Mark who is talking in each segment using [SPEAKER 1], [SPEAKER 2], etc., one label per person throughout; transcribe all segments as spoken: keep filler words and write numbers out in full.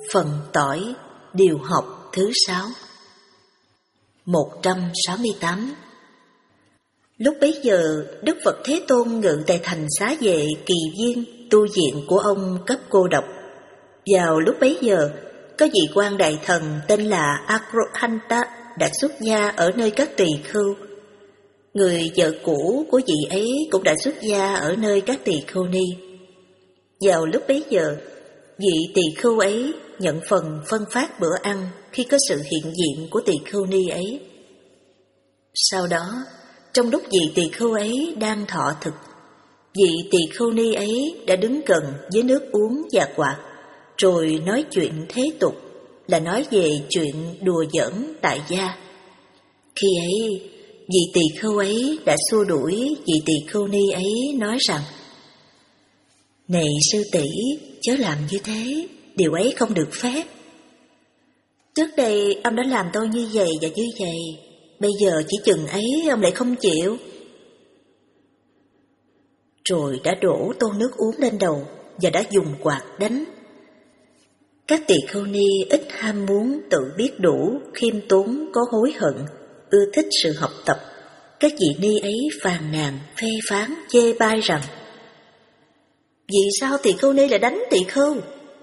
[SPEAKER 1] Phần tỏi, điều học thứ sáu. một trăm sáu mươi tám. Lúc bấy giờ, Đức Phật Thế Tôn ngự tại thành Xá Vệ Kỳ Viên, tu viện của ông cấp cô độc. Vào lúc bấy giờ, có vị quan đại thần tên là Akrohanta đã xuất gia ở nơi các tỳ khưu. Người vợ cũ của vị ấy cũng đã xuất gia ở nơi các tỳ khưu ni. Vào lúc bấy giờ, vị tỳ khưu ấy nhận phần phân phát bữa ăn khi có sự hiện diện của tỳ khưu ni ấy. Sau đó, trong lúc vị tỳ khưu ấy đang thọ thực, vị tỳ khưu ni ấy đã đứng gần với nước uống và quạt, rồi nói chuyện thế tục, là nói về chuyện đùa giỡn tại gia. Khi ấy, vị tỳ khưu ấy đã xua đuổi vị tỳ khưu ni ấy, nói rằng: "Này sư tỷ, chớ làm như thế, điều ấy không được phép. Trước đây ông đã làm tôi như vậy và như vậy, bây giờ chỉ chừng ấy ông lại không chịu." Rồi đã đổ tô nước uống lên đầu và đã dùng quạt đánh. Các tỳ khưu ni ít ham muốn tự biết đủ, khiêm tốn, có hối hận, ưa thích sự học tập. Các vị ni ấy phàn nàn, phê phán, chê bai rằng: "Vì sao tỳ khưu ni lại đánh tỳ khưu?"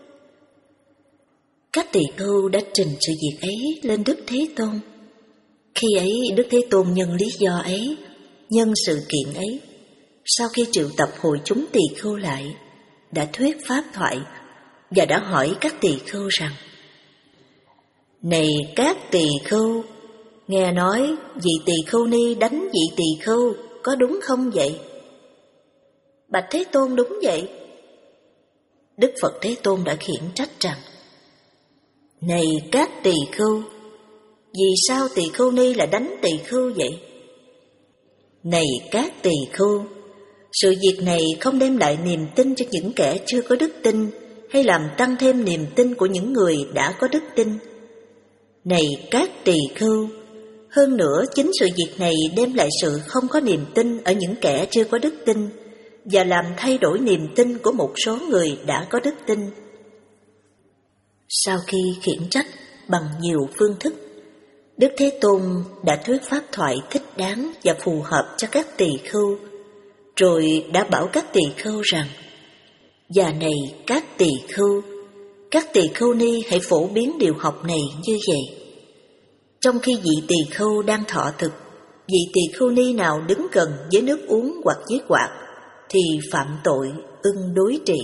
[SPEAKER 1] Các tỳ khưu đã trình sự việc ấy lên Đức Thế Tôn. Khi ấy Đức Thế Tôn nhân lý do ấy, nhân sự kiện ấy, sau khi triệu tập hội chúng tỳ khưu lại, đã thuyết pháp thoại và đã hỏi các tỳ khưu rằng: "Này các tỳ khưu, nghe nói vị tỳ khưu ni đánh vị tỳ khưu, có đúng không vậy?" "Bạch Thế Tôn, đúng vậy." Đức Phật Thế Tôn đã khiển trách rằng: "Này các tỳ khưu, vì sao tỳ khưu ni lại đánh tỳ khưu vậy?" "Này các tỳ khưu, sự việc này không đem lại niềm tin cho những kẻ chưa có đức tin, hay làm tăng thêm niềm tin của những người đã có đức tin." "Này các tỳ khưu, hơn nữa chính sự việc này đem lại sự không có niềm tin ở những kẻ chưa có đức tin, và làm thay đổi niềm tin của một số người đã có đức tin." Sau khi khiển trách bằng nhiều phương thức, Đức Thế Tôn đã thuyết pháp thoại thích đáng và phù hợp cho các tỳ khưu, rồi đã bảo các tỳ khưu rằng: "Và này các tỳ khưu, các tỳ khưu ni hãy phổ biến điều học này như vậy. Trong khi vị tỳ khưu đang thọ thực, vị tỳ khưu ni nào đứng gần với nước uống hoặc với quạt thì phạm tội ưng đối trị."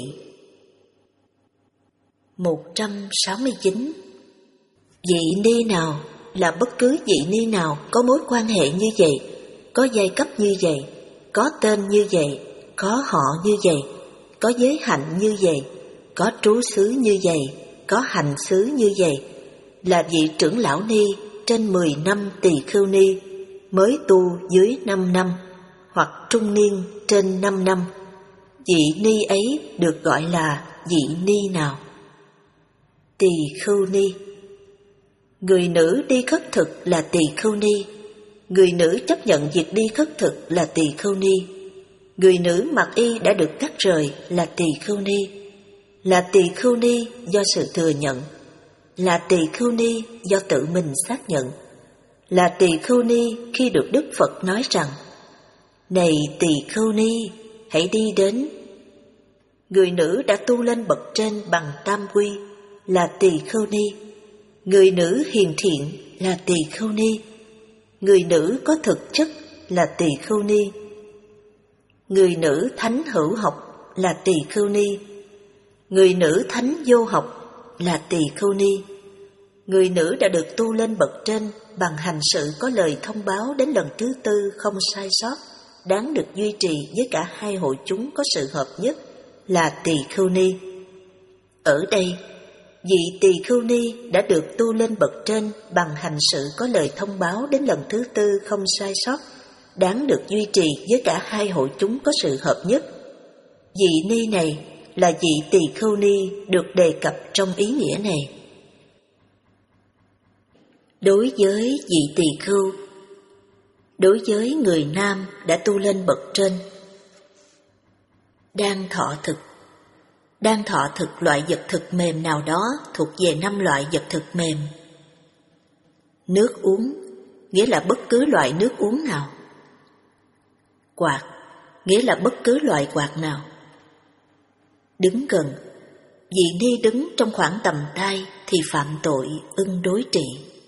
[SPEAKER 1] một trăm sáu mươi chín. Vị ni nào là bất cứ vị ni nào có mối quan hệ như vậy, có giai cấp như vậy, có tên như vậy, có họ như vậy, có giới hạnh như vậy, có trú xứ như vậy, có hành xứ như vậy, là vị trưởng lão ni trên mười năm tỳ khưu ni, mới tu dưới năm năm, hoặc trung niên trên năm năm, vị ni ấy được gọi là vị ni nào? Tỳ khưu ni. Người nữ đi khất thực là tỳ khưu ni. Người nữ chấp nhận việc đi khất thực là tỳ khưu ni. Người nữ mặc y đã được cắt rời là tỳ khưu ni. Là tỳ khưu ni do sự thừa nhận. Là tỳ khưu ni do tự mình xác nhận. Là tỳ khưu ni khi được Đức Phật nói rằng: "Này tỳ khưu ni, hãy đi đến." Người nữ đã tu lên bậc trên bằng tam quy là tỳ khưu ni. Người nữ hiền thiện là tỳ khưu ni. Người nữ có thực chất là tỳ khưu ni. Người nữ thánh hữu học là tỳ khưu ni. Người nữ thánh vô học là tỳ khưu ni. Người nữ đã được tu lên bậc trên bằng hành sự có lời thông báo đến lần thứ tư không sai sót, đáng được duy trì với cả hai hội chúng có sự hợp nhất là tỳ khưu ni. Ở đây, vị tỳ khưu ni đã được tu lên bậc trên bằng hành sự có lời thông báo đến lần thứ tư không sai sót, đáng được duy trì với cả hai hội chúng có sự hợp nhất. Vị ni này là vị tỳ khưu ni được đề cập trong ý nghĩa này. Đối với vị tỳ khưu, đối với người nam đã tu lên bậc trên, đang thọ thực, đang thọ thực loại vật thực mềm nào đó thuộc về năm loại vật thực mềm. Nước uống nghĩa là bất cứ loại nước uống nào. Quạt nghĩa là bất cứ loại quạt nào. Đứng gần, vị ni đứng trong khoảng tầm tay thì phạm tội ưng đối trị.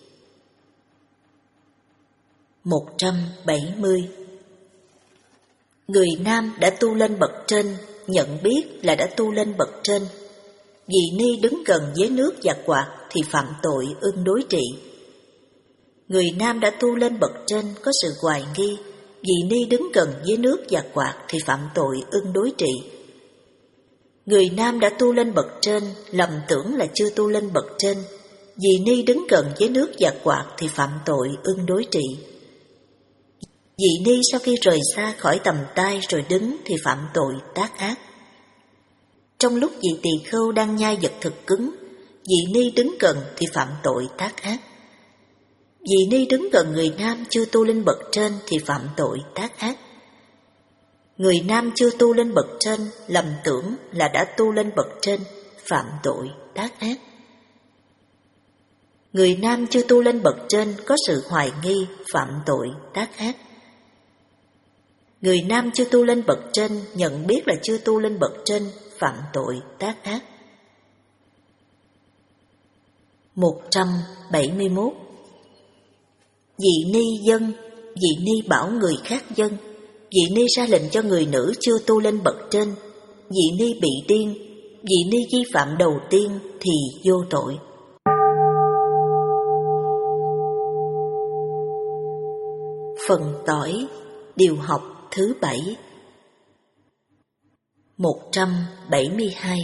[SPEAKER 1] một trăm bảy mươi. Người nam đã tu lên bậc trên, nhận biết là đã tu lên bậc trên. Vị ni đứng gần với nước và quạt thì phạm tội ưng đối trị. Người nam đã tu lên bậc trên có sự hoài nghi, vị ni đứng gần với nước và quạt thì phạm tội ưng đối trị. Người nam đã tu lên bậc trên, lầm tưởng là chưa tu lên bậc trên, vị ni đứng gần với nước và quạt thì phạm tội ưng đối trị. Vị ni sau khi rời xa khỏi tầm tay rồi đứng thì phạm tội tác ác. Trong lúc vị tỳ khưu đang nhai vật thực cứng, vị ni đứng gần thì phạm tội tác ác. Vị ni đứng gần người nam chưa tu lên bậc trên thì phạm tội tác ác. Người nam chưa tu lên bậc trên, lầm tưởng là đã tu lên bậc trên, phạm tội tác ác. Người nam chưa tu lên bậc trên có sự hoài nghi, phạm tội tác ác. Người nam chưa tu lên bậc trên, nhận biết là chưa tu lên bậc trên, phạm tội tác ác. một trăm bảy mươi mốt. Vị ni dâng, vị ni bảo người khác dâng, vị ni ra lệnh cho người nữ chưa tu lên bậc trên, vị ni bị điên, vị ni vi phạm đầu tiên thì vô tội. Phần tỏi, điều học thứ bảy. một trăm bảy mươi hai.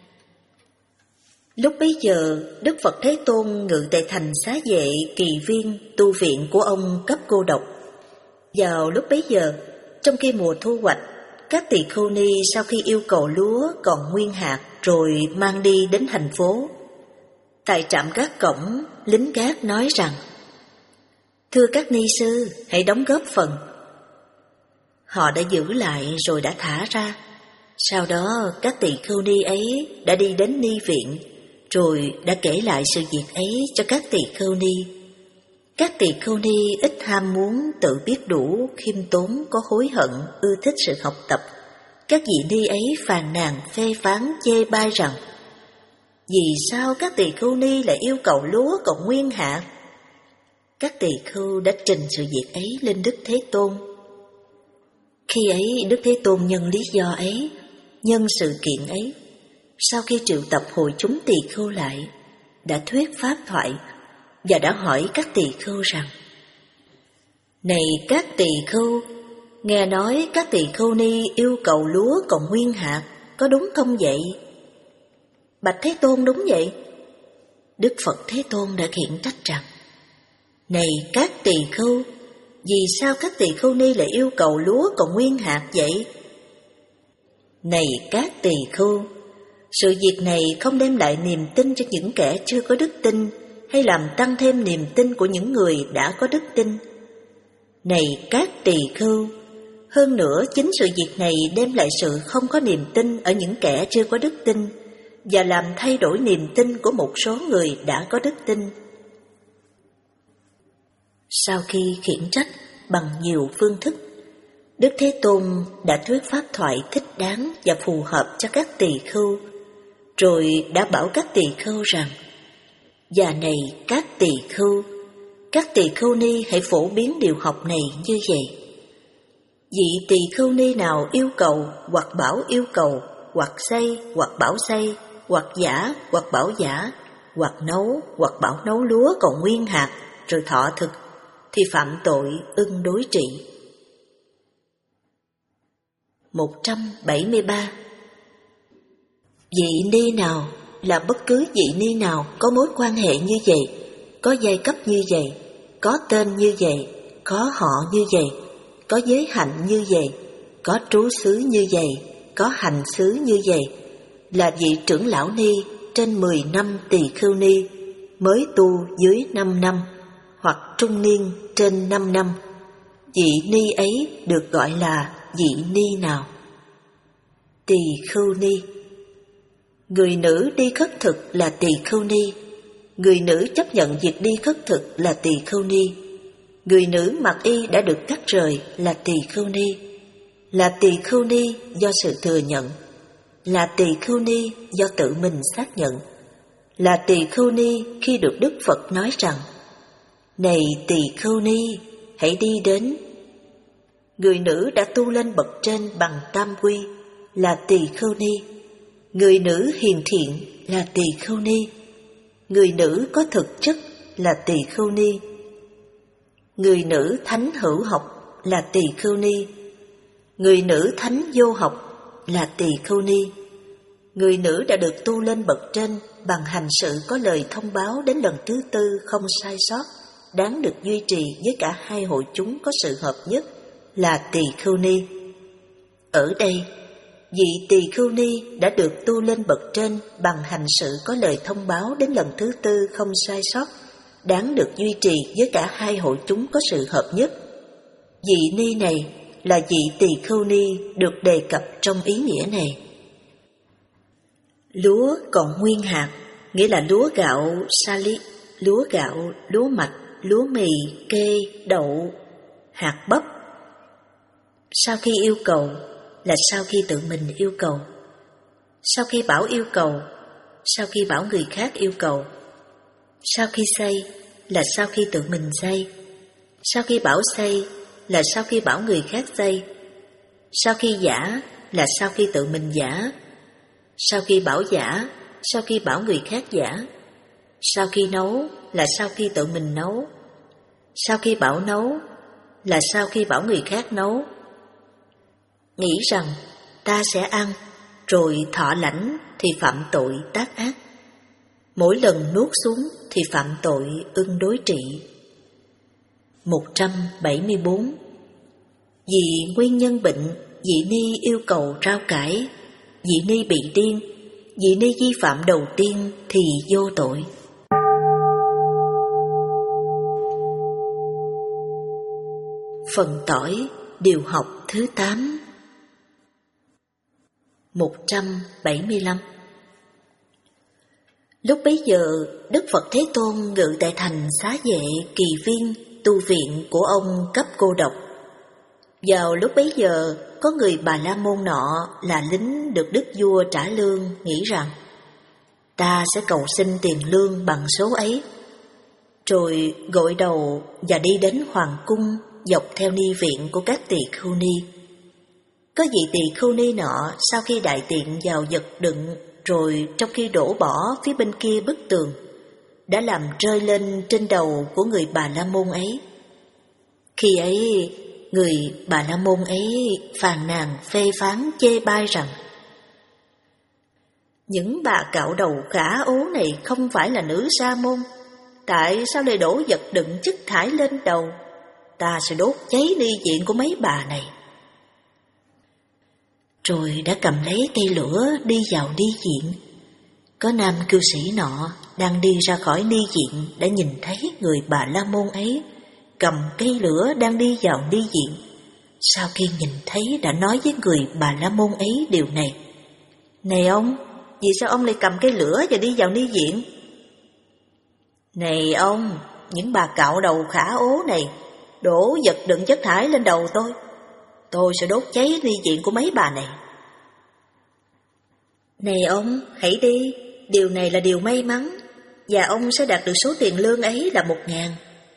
[SPEAKER 1] Lúc bấy giờ, Đức Phật Thế Tôn ngự tại thành Xá Vệ Kỳ Viên, tu viện của ông cấp cô độc. Vào lúc bấy giờ, trong khi mùa thu hoạch, các tỳ khưu ni sau khi yêu cầu lúa còn nguyên hạt rồi mang đi đến thành phố. Tại trạm gác cổng, lính gác nói rằng: "Thưa các ni sư, hãy đóng góp phần." Họ đã giữ lại rồi đã thả ra. Sau đó các tỳ khưu ni ấy đã đi đến ni viện, rồi đã kể lại sự việc ấy cho các tỳ khưu ni. Các tỳ khưu ni ít ham muốn, tự biết đủ, khiêm tốn, có hối hận, ưa thích sự học tập. Các vị ni ấy phàn nàn, phê phán, chê bai rằng: "Vì sao các tỳ khưu ni lại yêu cầu lúa còn nguyên hạt?" Các tỳ khưu đã trình sự việc ấy lên Đức Thế Tôn. Khi ấy Đức Thế Tôn nhân lý do ấy, nhân sự kiện ấy, sau khi triệu tập hội chúng tỳ khưu lại, đã thuyết pháp thoại và đã hỏi các tỳ khưu rằng: "Này các tỳ khưu, nghe nói các tỳ khưu ni yêu cầu lúa còn nguyên hạt, có đúng không vậy?" Bạch Thế Tôn: "Đúng vậy." Đức Phật Thế Tôn đã khiển trách rằng: "Này các tỳ khưu, vì sao các tỳ khưu ni lại yêu cầu lúa còn nguyên hạt vậy?" "Này các tỳ khưu, sự việc này không đem lại niềm tin cho những kẻ chưa có đức tin, hay làm tăng thêm niềm tin của những người đã có đức tin. Này các tỳ khưu, hơn nữa chính sự việc này đem lại sự không có niềm tin ở những kẻ chưa có đức tin, và làm thay đổi niềm tin của một số người đã có đức tin." Sau khi khiển trách bằng nhiều phương thức, Đức Thế Tôn đã thuyết pháp thoại thích đáng và phù hợp cho các tỳ khưu, rồi đã bảo các tỳ khưu rằng: "Và này các tỳ khưu, các tỳ khưu ni hãy phổ biến điều học này như vậy. Vị tỳ khưu ni nào yêu cầu hoặc bảo yêu cầu, hoặc xây hoặc bảo xây, hoặc giả hoặc bảo giả, hoặc nấu hoặc bảo nấu lúa còn nguyên hạt rồi thọ thực, thì phạm tội ưng đối trị." một trăm bảy mươi ba. Vị ni nào là bất cứ vị ni nào có mối quan hệ như vậy, có giai cấp như vậy, có tên như vậy, có họ như vậy, có giới hạnh như vậy, có trú xứ như vậy, có hành xứ như vậy, là vị trưởng lão ni trên mười năm tỳ khưu ni, mới tu dưới năm năm, hoặc trung niên trên năm năm, vị ni ấy được gọi là vị ni nào? Tỳ khưu ni. Người nữ đi khất thực là tỳ khưu ni. Người nữ chấp nhận việc đi khất thực là tỳ khưu ni. Người nữ mặc y đã được cắt rời là tỳ khưu ni. Là tỳ khưu ni do sự thừa nhận. Là tỳ khưu ni do tự mình xác nhận. Là tỳ khưu ni khi được Đức Phật nói rằng: này tỳ khưu ni, hãy đi đến. Người nữ đã tu lên bậc trên bằng tam quy là tỳ khưu ni. Người nữ hiền thiện là tỳ khưu ni. Người nữ có thực chất là tỳ khưu ni. Người nữ thánh hữu học là tỳ khưu ni. Người nữ thánh vô học là tỳ khưu ni. Người nữ đã được tu lên bậc trên bằng hành sự có lời thông báo đến lần thứ tư không sai sót, đáng được duy trì với cả hai hội chúng có sự hợp nhất là tỳ khưu ni. Ở đây, vị tỳ khưu ni đã được tu lên bậc trên bằng hành sự có lời thông báo đến lần thứ tư không sai sót, đáng được duy trì với cả hai hội chúng có sự hợp nhất. Vị ni này là vị tỳ khưu ni được đề cập trong ý nghĩa này. Lúa còn nguyên hạt, nghĩa là lúa gạo sali, lúa gạo, lúa mạch, lúa mì, kê, đậu, hạt bắp. Sau khi yêu cầu là sau khi tự mình yêu cầu. Sau khi bảo yêu cầu, sau khi bảo người khác yêu cầu. Sau khi xây là sau khi tự mình xây. Sau khi bảo xây là sau khi bảo người khác xây. Sau khi giả là sau khi tự mình giả. Sau khi bảo giả, sau khi bảo người khác giả. Sau khi nấu là sau khi tự mình nấu. Sau khi bảo nấu là sau khi bảo người khác nấu. Nghĩ rằng ta sẽ ăn, rồi thọ lãnh thì phạm tội tác ác. Mỗi lần nuốt xuống thì phạm tội ưng đối trị. một trăm bảy mươi bốn. Vì nguyên nhân bệnh, vị ni yêu cầu rao cải. Vị ni bị điên, vị ni vi phạm đầu tiên thì vô tội. Phần tỏi, điều học thứ tám. một trăm bảy mươi lăm. Lúc bấy giờ, Đức Phật Thế Tôn ngự tại thành Xá Vệ Kỳ Viên, tu viện của ông cấp cô độc. Vào lúc bấy giờ, có người Bà La Môn nọ là lính được đức vua trả lương nghĩ rằng: ta sẽ cầu xin tiền lương bằng số ấy. Rồi gội đầu và đi đến hoàng cung dọc theo ni viện của các tỳ khưu ni. Có vị tỳ khưu ni nọ sau khi đại tiện vào vật đựng, rồi trong khi đổ bỏ phía bên kia bức tường, đã làm rơi lên trên đầu của người Bà La Môn ấy. Khi ấy, người Bà La Môn ấy phàn nàn phê phán chê bai rằng: những bà cạo đầu khả ố này không phải là nữ sa môn, tại sao lại đổ vật đựng chất thải lên đầu? Ta sẽ đốt cháy ni viện của mấy bà này. Rồi đã cầm lấy cây lửa đi vào ni viện. Có nam cư sĩ nọ đang đi ra khỏi ni viện đã nhìn thấy người Bà La Môn ấy cầm cây lửa đang đi vào ni viện. Sau khi nhìn thấy đã nói với người Bà La Môn ấy điều này: này ông, vì sao ông lại cầm cây lửa và đi vào ni viện? Này ông, những bà cạo đầu khả ố này đổ vật đựng chất thải lên đầu tôi. Tôi sẽ đốt cháy ni viện của mấy bà này. Này ông, hãy đi, điều này là điều may mắn, và ông sẽ đạt được số tiền lương ấy là một ngàn.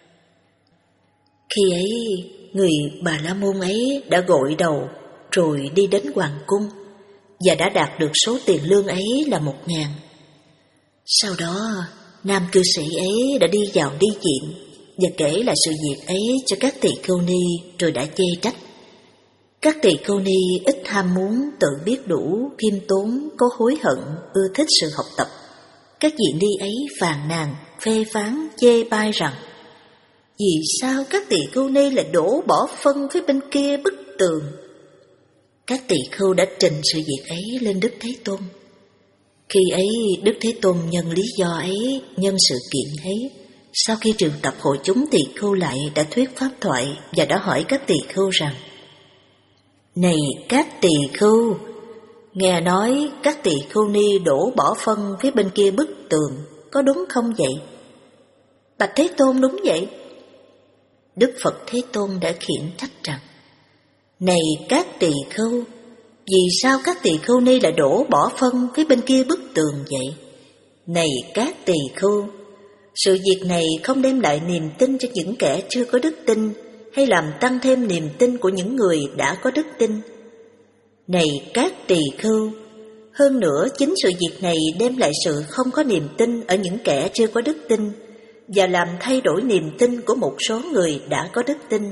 [SPEAKER 1] Khi ấy, người Bà La Môn ấy đã gội đầu, rồi đi đến hoàng cung, và đã đạt được số tiền lương ấy là một ngàn. Sau đó, nam cư sĩ ấy đã đi vào ni viện và kể lại sự việc ấy cho các tỳ khưu ni, rồi đã chê trách. Các tỳ khưu ni ít ham muốn, tự biết đủ, khiêm tốn, có hối hận, ưa thích sự học tập. Các vị ni ấy phàn nàn, phê phán, chê bai rằng: vì sao các tỳ khưu ni lại đổ bỏ phân phía bên kia bức tường? Các tỳ khưu đã trình sự việc ấy lên Đức Thế Tôn. Khi ấy, Đức Thế Tôn nhân lý do ấy, nhân sự kiện ấy, sau khi triệu tập hội chúng tỳ khưu lại, đã thuyết pháp thoại và đã hỏi các tỳ khưu rằng: này các tỳ khưu, Nghe nói các tỳ khưu ni đổ bỏ phân phía bên kia bức tường, có đúng không vậy? Bạch Thế Tôn, đúng vậy. Đức Phật Thế Tôn đã khiển trách rằng: Này các tỳ khưu, vì sao các tỳ khưu ni lại đổ bỏ phân phía bên kia bức tường vậy? Này các tỳ khưu, sự việc này không đem lại niềm tin cho những kẻ chưa có đức tin, hay làm tăng thêm niềm tin của những người đã có đức tin. Này các tỳ khưu, hơn nữa chính sự việc này đem lại sự không có niềm tin ở những kẻ chưa có đức tin, và làm thay đổi niềm tin của một số người đã có đức tin.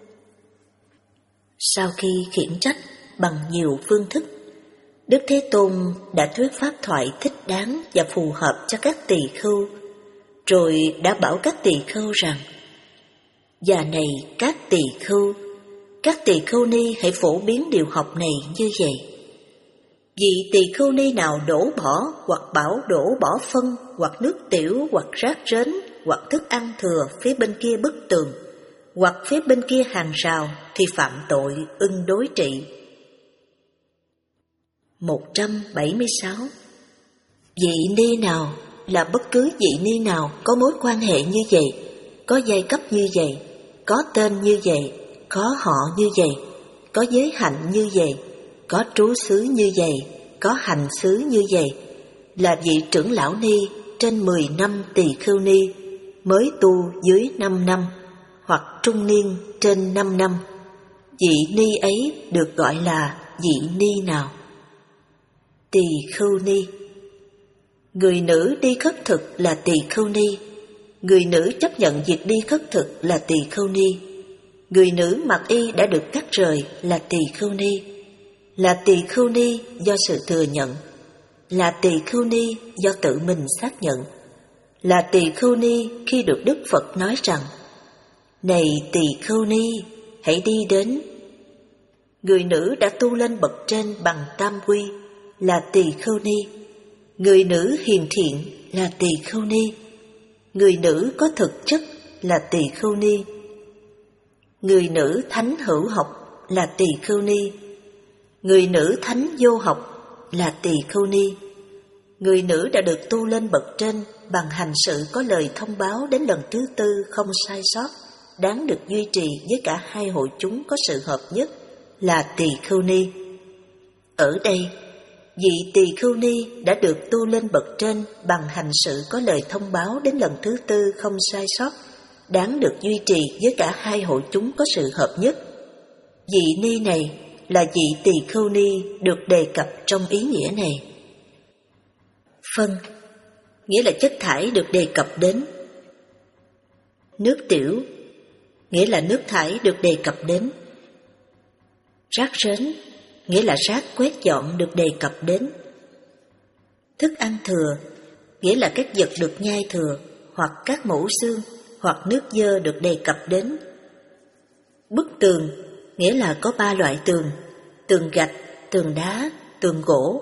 [SPEAKER 1] Sau khi khiển trách bằng nhiều phương thức, Đức Thế Tôn đã thuyết pháp thoại thích đáng và phù hợp cho các tỳ khưu, rồi đã bảo các tỳ khưu rằng: Và này các tỳ khưu, các tỳ khưu ni hãy phổ biến điều học này như vậy. Vị tỳ khưu ni nào đổ bỏ hoặc bảo đổ bỏ phân hoặc nước tiểu hoặc rác rến hoặc thức ăn thừa phía bên kia bức tường hoặc phía bên kia hàng rào thì phạm tội ưng đối trị. một trăm bảy mươi sáu. Vị ni nào là bất cứ vị ni nào có mối quan hệ như vậy, có giai cấp như vậy, có tên như vậy, có họ như vậy, có giới hạnh như vậy, có trú xứ như vậy, có hành xứ như vậy, là vị trưởng lão ni trên mười năm tỳ khưu ni, mới tu dưới năm năm, hoặc trung niên trên năm năm. Vị ni ấy được gọi là vị ni nào? Tỳ khưu ni. Người nữ đi khất thực là tỳ khưu ni. Người nữ chấp nhận việc đi khất thực là tỳ khưu ni. Người nữ mặc y đã được cắt rời là tỳ khưu ni. Là tỳ khưu ni do sự thừa nhận. Là tỳ khưu ni do tự mình xác nhận. Là tỳ khưu ni khi được Đức Phật nói rằng: Này tỳ khưu ni, hãy đi đến. Người nữ đã tu lên bậc trên bằng tam quy là tỳ khưu ni. Người nữ hiền thiện là tỳ khưu ni. Người nữ có thực chất là tỳ khưu ni. Người nữ thánh hữu học là tỳ khưu ni. Người nữ thánh vô học là tỳ khưu ni. Người nữ đã được tu lên bậc trên bằng hành sự có lời thông báo đến lần thứ tư không sai sót, đáng được duy trì với cả hai hội chúng có sự hợp nhất là tỳ khưu ni. Ở đây, vị tỳ khưu ni đã được tu lên bậc trên bằng hành sự có lời thông báo đến lần thứ tư không sai sót, đáng được duy trì với cả hai hội chúng có sự hợp nhất. Vị ni này là vị tỳ khưu ni được đề cập trong ý nghĩa này. Phân nghĩa là chất thải được đề cập đến. Nước tiểu nghĩa là nước thải được đề cập đến. Rác rến nghĩa là rác quét dọn được đề cập đến. Thức ăn thừa nghĩa là các vật được nhai thừa, hoặc các mẫu xương, hoặc nước dơ được đề cập đến. Bức tường nghĩa là có ba loại tường: tường gạch, tường đá, tường gỗ.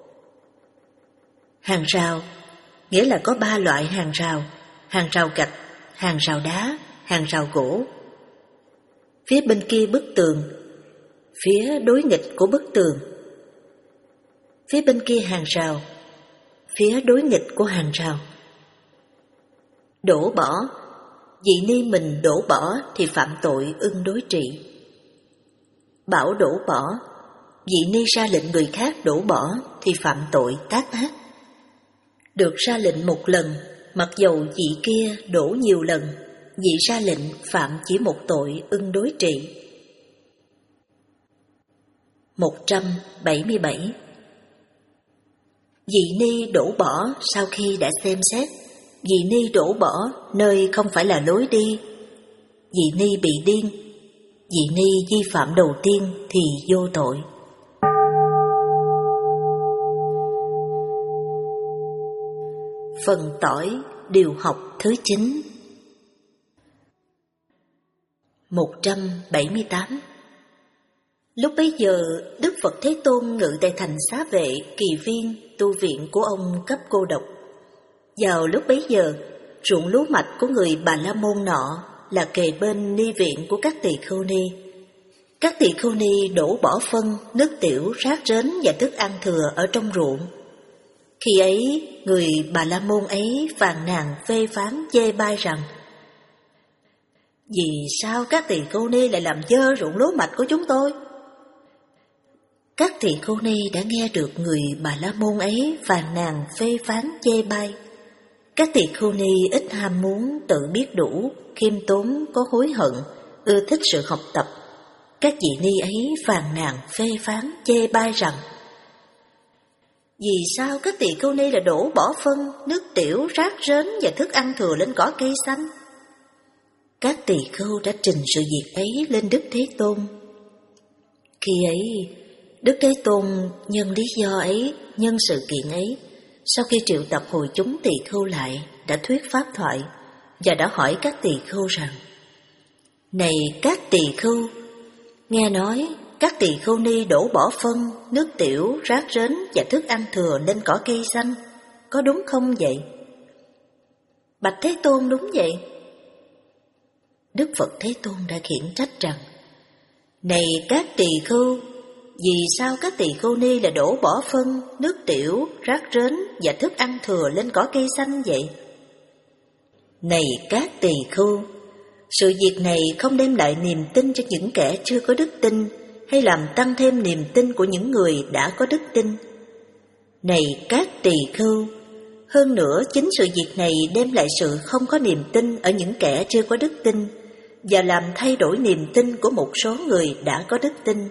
[SPEAKER 1] Hàng rào nghĩa là có ba loại hàng rào: hàng rào gạch, hàng rào đá, hàng rào gỗ. Phía bên kia bức tường, phía đối nghịch của bức tường. Phía bên kia hàng rào, phía đối nghịch của hàng rào. Đổ bỏ, vị ni mình đổ bỏ thì phạm tội ưng đối trị. Bảo đổ bỏ, vị ni ra lệnh người khác đổ bỏ thì phạm tội tác ác. Được ra lệnh một lần, mặc dầu vị kia đổ nhiều lần, vị ra lệnh phạm chỉ một tội ưng đối trị. một trăm bảy mươi bảy. Vị ni đổ bỏ sau khi đã xem xét, vị ni đổ bỏ nơi không phải là lối đi. Vị ni bị điên, vị ni vi phạm đầu tiên thì vô tội. Phần tỏi điều học thứ chín. một trăm bảy mươi tám. Lúc bấy giờ, Đức Phật Thế Tôn ngự tại thành Xá Vệ, Kỳ Viên, tu viện của ông Cấp Cô Độc. Vào lúc bấy giờ, ruộng lúa mạch của người Bà La Môn nọ là kề bên ni viện của các tỳ khưu ni. Các tỳ khưu ni đổ bỏ phân, nước tiểu, rác rến và thức ăn thừa ở trong ruộng. Khi ấy, người Bà La Môn ấy phàn nàn phê phán chê bai rằng: vì sao các tỳ khưu ni lại làm dơ ruộng lúa mạch của chúng tôi? Các tỳ khưu ni đã nghe được người Bà La Môn ấy phàn nàn phê phán chê bai. Các tỳ khưu ni ít ham muốn, tự biết đủ, khiêm tốn, có hối hận, ưa thích sự học tập. Các vị ni ấy phàn nàn phê phán chê bai rằng: vì sao các tỳ khưu ni lại đổ bỏ phân, nước tiểu, rác rến và thức ăn thừa lên cỏ cây xanh? Các tỳ khưu đã trình sự việc ấy lên Đức Thế Tôn. Khi ấy, Đức Thế Tôn nhân lý do ấy, nhân sự kiện ấy, sau khi triệu tập hội chúng tỳ khưu lại, đã thuyết pháp thoại và đã hỏi các tỳ khưu rằng: này các tỳ khưu, nghe nói các tỳ khưu ni đổ bỏ phân, nước tiểu, rác rến và thức ăn thừa lên cỏ cây xanh, có đúng không vậy? Bạch Thế Tôn, đúng vậy. Đức Phật Thế Tôn đã khiển trách rằng: này các tỳ khưu, vì sao các tỳ khưu ni lại đổ bỏ phân, nước tiểu, rác rến và thức ăn thừa lên cỏ cây xanh vậy? Này các tỳ khưu, sự việc này không đem lại niềm tin cho những kẻ chưa có đức tin, hay làm tăng thêm niềm tin của những người đã có đức tin. Này các tỳ khưu, hơn nữa chính sự việc này đem lại sự không có niềm tin ở những kẻ chưa có đức tin, và làm thay đổi niềm tin của một số người đã có đức tin.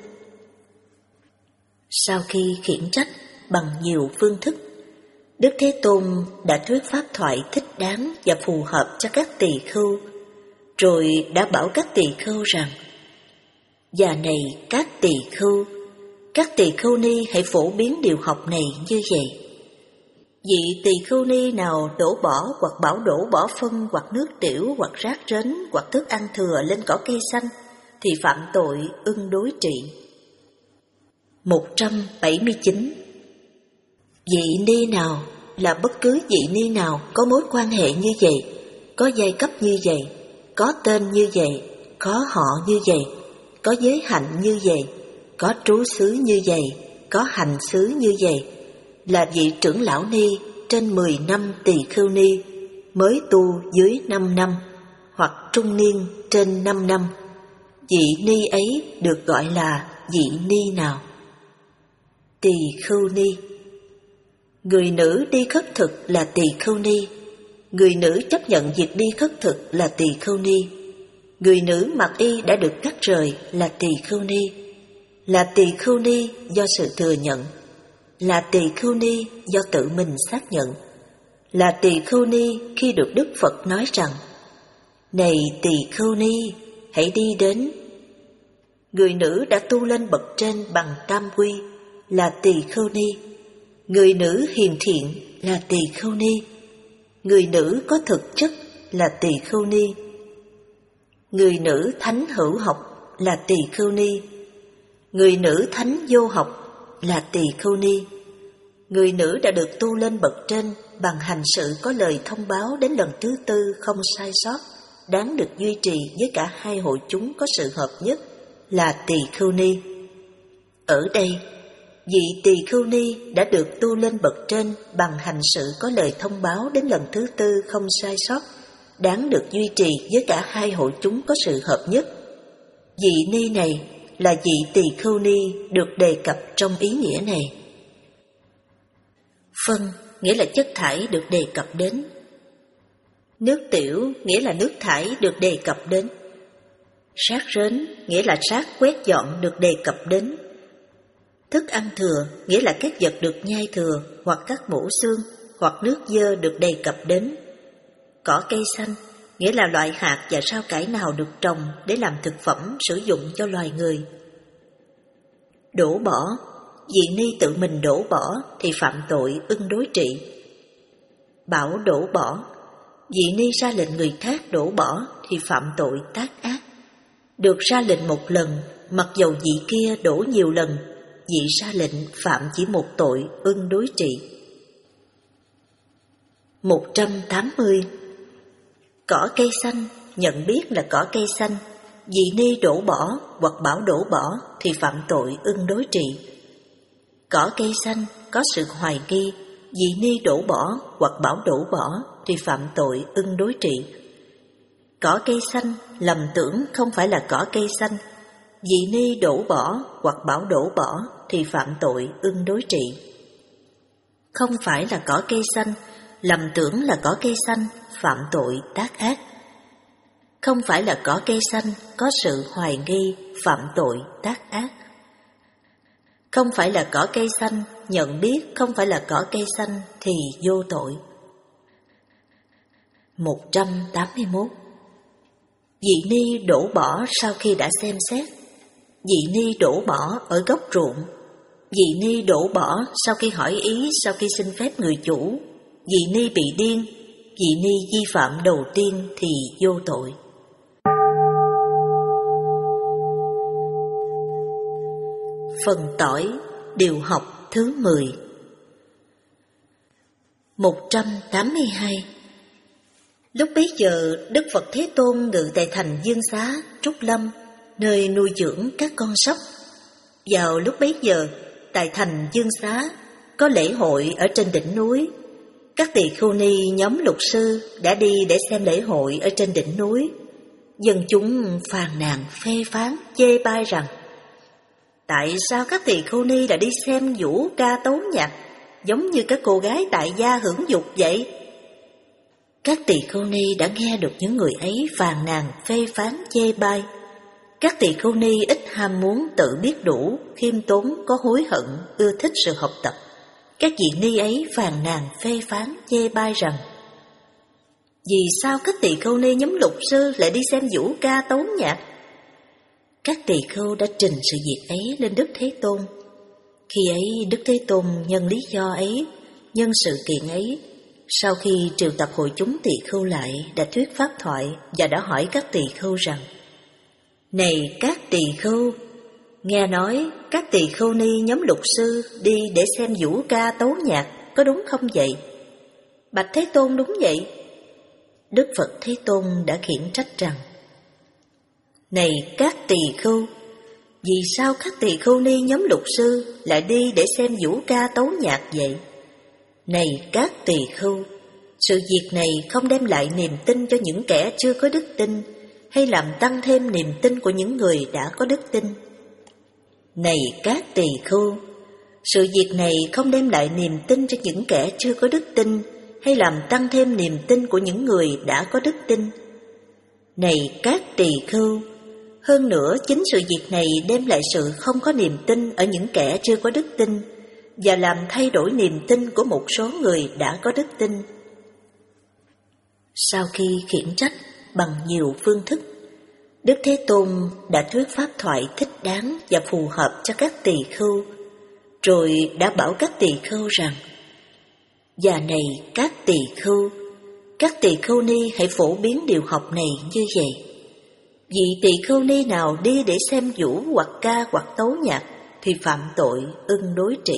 [SPEAKER 1] Sau khi khiển trách bằng nhiều phương thức, Đức Thế Tôn đã thuyết pháp thoại thích đáng và phù hợp cho các tỳ khưu, rồi đã bảo các tỳ khưu rằng: và này các tỳ khưu, các tỳ khưu ni hãy phổ biến điều học này như vậy. Vị tỳ khưu ni nào đổ bỏ hoặc bảo đổ bỏ phân hoặc nước tiểu hoặc rác rến hoặc thức ăn thừa lên cỏ cây xanh thì phạm tội ưng đối trị. một trăm bảy mươi chín. Vị ni nào là bất cứ vị ni nào có mối quan hệ như vậy, có giai cấp như vậy, có tên như vậy, có họ như vậy, có giới hạnh như vậy, có trú xứ như vậy, có hành xứ như vậy, là vị trưởng lão ni trên mười năm tỳ khưu ni, mới tu dưới năm năm, hoặc trung niên trên năm năm, vị ni ấy được gọi là vị ni nào? Tỳ khưu ni. Người nữ đi khất thực là tỳ khưu ni. Người nữ chấp nhận việc đi khất thực là tỳ khưu ni. Người nữ mặc y đã được cắt rời là tỳ khưu ni. Là tỳ khưu ni do sự thừa nhận. Là tỳ khưu ni do tự mình xác nhận. Là tỳ khưu ni khi được Đức Phật nói rằng: này tỳ khưu ni, hãy đi đến. Người nữ đã tu lên bậc trên bằng tam quy là tỳ khưu ni. Người nữ hiền thiện là tỳ khưu ni. Người nữ có thực chất là tỳ khưu ni. Người nữ thánh hữu học là tỳ khưu ni. Người nữ thánh vô học là tỳ khưu ni. Người nữ đã được tu lên bậc trên bằng hành sự có lời thông báo đến lần thứ tư không sai sót, đáng được duy trì với cả hai hội chúng có sự hợp nhất là tỳ khưu ni. Ở đây, vị tỳ khưu ni đã được tu lên bậc trên bằng hành sự có lời thông báo đến lần thứ tư không sai sót, đáng được duy trì với cả hai hội chúng có sự hợp nhất. Vị ni này là vị tỳ khưu ni được đề cập trong ý nghĩa này. Phân nghĩa là chất thải được đề cập đến. Nước tiểu nghĩa là nước thải được đề cập đến. Rác rến nghĩa là rác quét dọn được đề cập đến. Thức ăn thừa nghĩa là các vật được nhai thừa hoặc các mổ xương hoặc nước dơ được đề cập đến. Cỏ cây xanh nghĩa là loại hạt và rau cải nào được trồng để làm thực phẩm sử dụng cho loài người. Đổ bỏ, vị ni tự mình đổ bỏ thì phạm tội ưng đối trị. Bảo đổ bỏ, vị ni ra lệnh người khác đổ bỏ thì phạm tội tác ác. Được ra lệnh một lần, mặc dầu vị kia đổ nhiều lần, vị ra lệnh phạm chỉ một tội ưng đối trị. một trăm tám mươi. Cỏ cây xanh nhận biết là cỏ cây xanh Dị ni đổ bỏ hoặc bảo đổ bỏ thì phạm tội ưng đối trị. Cỏ cây xanh có sự hoài nghi, dị ni đổ bỏ hoặc bảo đổ bỏ thì phạm tội ưng đối trị. Cỏ cây xanh lầm tưởng không phải là cỏ cây xanh, dị ni đổ bỏ hoặc bảo đổ bỏ thì phạm tội ưng đối trị. Không phải là cỏ cây xanh, lầm tưởng là cỏ cây xanh, phạm tội tác ác. Không phải là cỏ cây xanh, có sự hoài nghi, phạm tội tác ác. Không phải là cỏ cây xanh, nhận biết không phải là cỏ cây xanh thì vô tội. một trăm tám mươi mốt. Dị ni đổ bỏ sau khi đã xem xét. Dị ni đổ bỏ ở gốc ruộng. Dị ni đổ bỏ sau khi hỏi ý, sau khi xin phép người chủ. Dị ni bị điên. Dị ni vi phạm đầu tiên thì vô tội. Phần tỏi, điều học thứ mười. một trăm tám mươi hai. Lúc bấy giờ, Đức Phật Thế Tôn ngự tại thành Dương Xá, Trúc Lâm, nơi nuôi dưỡng các con sóc. Vào lúc bấy giờ, tại thành Dương Xá, có lễ hội ở trên đỉnh núi. Các tỳ khưu ni nhóm lục sư đã đi để xem lễ hội ở trên đỉnh núi. Dân chúng phàn nàn phê phán chê bai rằng: tại sao các tỳ khưu ni đã đi xem vũ ca tấu nhạc giống như các cô gái tại gia hưởng dục vậy? Các tỳ khưu ni đã nghe được những người ấy phàn nàn phê phán chê bai. Các tỳ khưu ni ít ham muốn tự biết đủ, khiêm tốn, có hối hận, ưa thích sự học tập. Các dị ni ấy phàn nàn phê phán chê bai rằng: vì sao các tỳ khưu ni nhóm lục sư lại đi xem vũ ca tấu nhạc? Các tỳ khưu đã trình sự việc ấy lên Đức Thế Tôn. Khi ấy Đức Thế Tôn nhân lý do ấy, nhân sự kiện ấy, sau khi triệu tập hội chúng tỳ khưu lại, đã thuyết pháp thoại và đã hỏi các tỳ khưu rằng: này các tỳ khưu, nghe nói các tỳ khưu ni nhóm lục sư đi để xem vũ ca tấu nhạc, có đúng không vậy? Bạch Thế Tôn, đúng vậy. Đức Phật Thế Tôn đã khiển trách rằng: này các tỳ khưu, vì sao các tỳ khưu ni nhóm lục sư lại đi để xem vũ ca tấu nhạc vậy? Này các tỳ khưu, sự việc này không đem lại niềm tin cho những kẻ chưa có đức tin, hay làm tăng thêm niềm tin của những người đã có đức tin. Này các tỳ khưu, sự việc này không đem lại niềm tin cho những kẻ chưa có đức tin, hay làm tăng thêm niềm tin của những người đã có đức tin. Này các tỳ khưu, hơn nữa chính sự việc này đem lại sự không có niềm tin ở những kẻ chưa có đức tin, và làm thay đổi niềm tin của một số người đã có đức tin. Sau khi khiển trách bằng nhiều phương thức, Đức Thế Tôn đã thuyết pháp thoại thích đáng và phù hợp cho các tỳ khưu, rồi đã bảo các tỳ khưu rằng: và này các tỳ khưu, các tỳ khưu ni hãy phổ biến điều học này như vậy. Vì tỳ khưu ni nào đi để xem vũ hoặc ca hoặc tấu nhạc thì phạm tội ưng đối trị.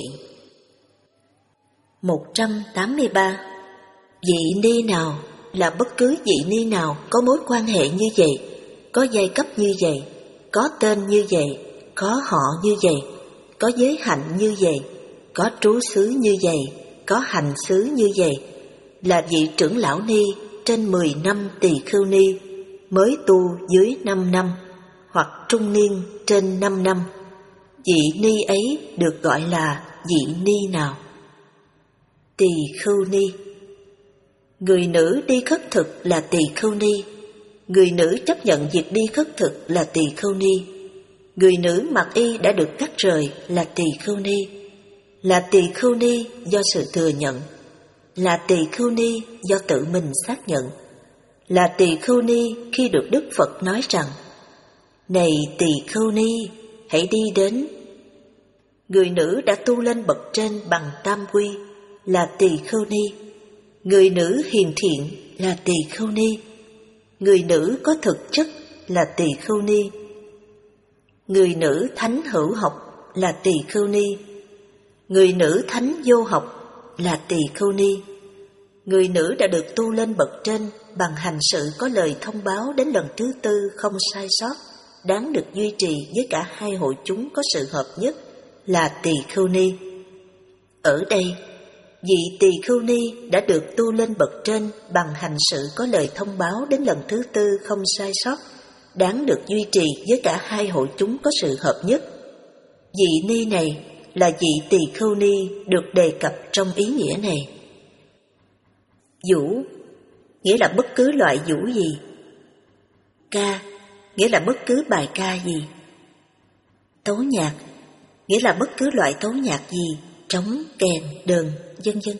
[SPEAKER 1] một trăm tám mươi ba. Dị ni nào là bất cứ dị ni nào có mối quan hệ như vậy, có giai cấp như vậy, có tên như vậy, có họ như vậy, có giới hạnh như vậy, có trú xứ như vậy, có hành xứ như vậy, là vị trưởng lão ni trên mười năm tỳ khưu ni, mới tu dưới năm năm, hoặc trung niên trên năm năm. Dị ni ấy được gọi là dị ni nào? Tỳ khưu ni. Người nữ đi khất thực là tỳ khưu ni. Người nữ chấp nhận việc đi khất thực là tỳ khưu ni. Người nữ mặc y đã được cắt rời là tỳ khưu ni. Là tỳ khưu ni do sự thừa nhận. Là tỳ khưu ni do tự mình xác nhận. Là tỳ khưu ni khi được Đức Phật nói rằng: này tỳ khưu ni, hãy đi đến. Người nữ đã tu lên bậc trên bằng tam quy là tỳ khưu ni. Người nữ hiền thiện là tỳ khưu ni. Người nữ có thực chất là tỳ khưu ni. Người nữ thánh hữu học là tỳ khưu ni. Người nữ thánh vô học là tỳ khưu ni. Người nữ đã được tu lên bậc trên bằng hành sự có lời thông báo đến lần thứ tư không sai sót đáng được duy trì với cả hai hội chúng có sự hợp nhất là tỳ khưu ni. Ở đây, vị tỳ khưu ni đã được tu lên bậc trên bằng hành sự có lời thông báo đến lần thứ tư không sai sót, đáng được duy trì với cả hai hội chúng có sự hợp nhất. Vị ni này là vị tỳ khưu ni được đề cập trong ý nghĩa này. Vũ nghĩa là bất cứ loại vũ gì. Ca nghĩa là bất cứ bài ca gì. Tấu nhạc nghĩa là bất cứ loại tấu nhạc gì, trống, kèn, đờn, vân vân.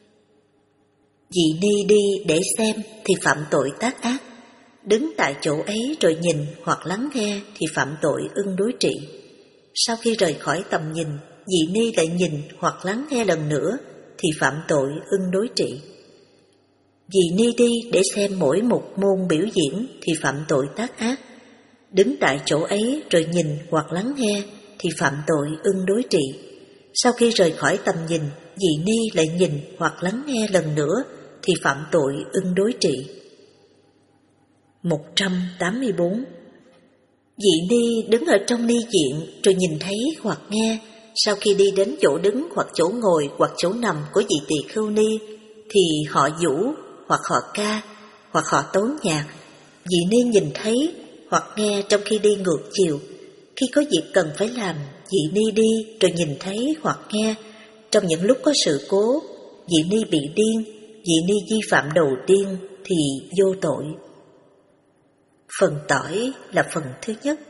[SPEAKER 1] Vị ni đi để xem thì phạm tội tác ác, đứng tại chỗ ấy rồi nhìn hoặc lắng nghe thì phạm tội ưng đối trị. Sau khi rời khỏi tầm nhìn, vị ni lại nhìn hoặc lắng nghe lần nữa thì phạm tội ưng đối trị. Vị ni đi để xem mỗi một môn biểu diễn thì phạm tội tác ác, đứng tại chỗ ấy rồi nhìn hoặc lắng nghe thì phạm tội ưng đối trị. Sau khi rời khỏi tầm nhìn, vị ni lại nhìn hoặc lắng nghe lần nữa thì phạm tội ưng đối trị. một trăm tám mươi tư. Vị ni đứng ở trong ni diện rồi nhìn thấy hoặc nghe, sau khi đi đến chỗ đứng hoặc chỗ ngồi hoặc chỗ nằm của vị tỳ khưu ni thì họ vũ hoặc họ ca hoặc họ tấu nhạc. Vị ni nhìn thấy hoặc nghe trong khi đi ngược chiều. Khi có việc cần phải làm, vị ni đi rồi nhìn thấy hoặc nghe. Trong những lúc có sự cố, vị ni bị điên, vị ni vi phạm đầu tiên thì vô tội. Phần tỏi là phần thứ nhất.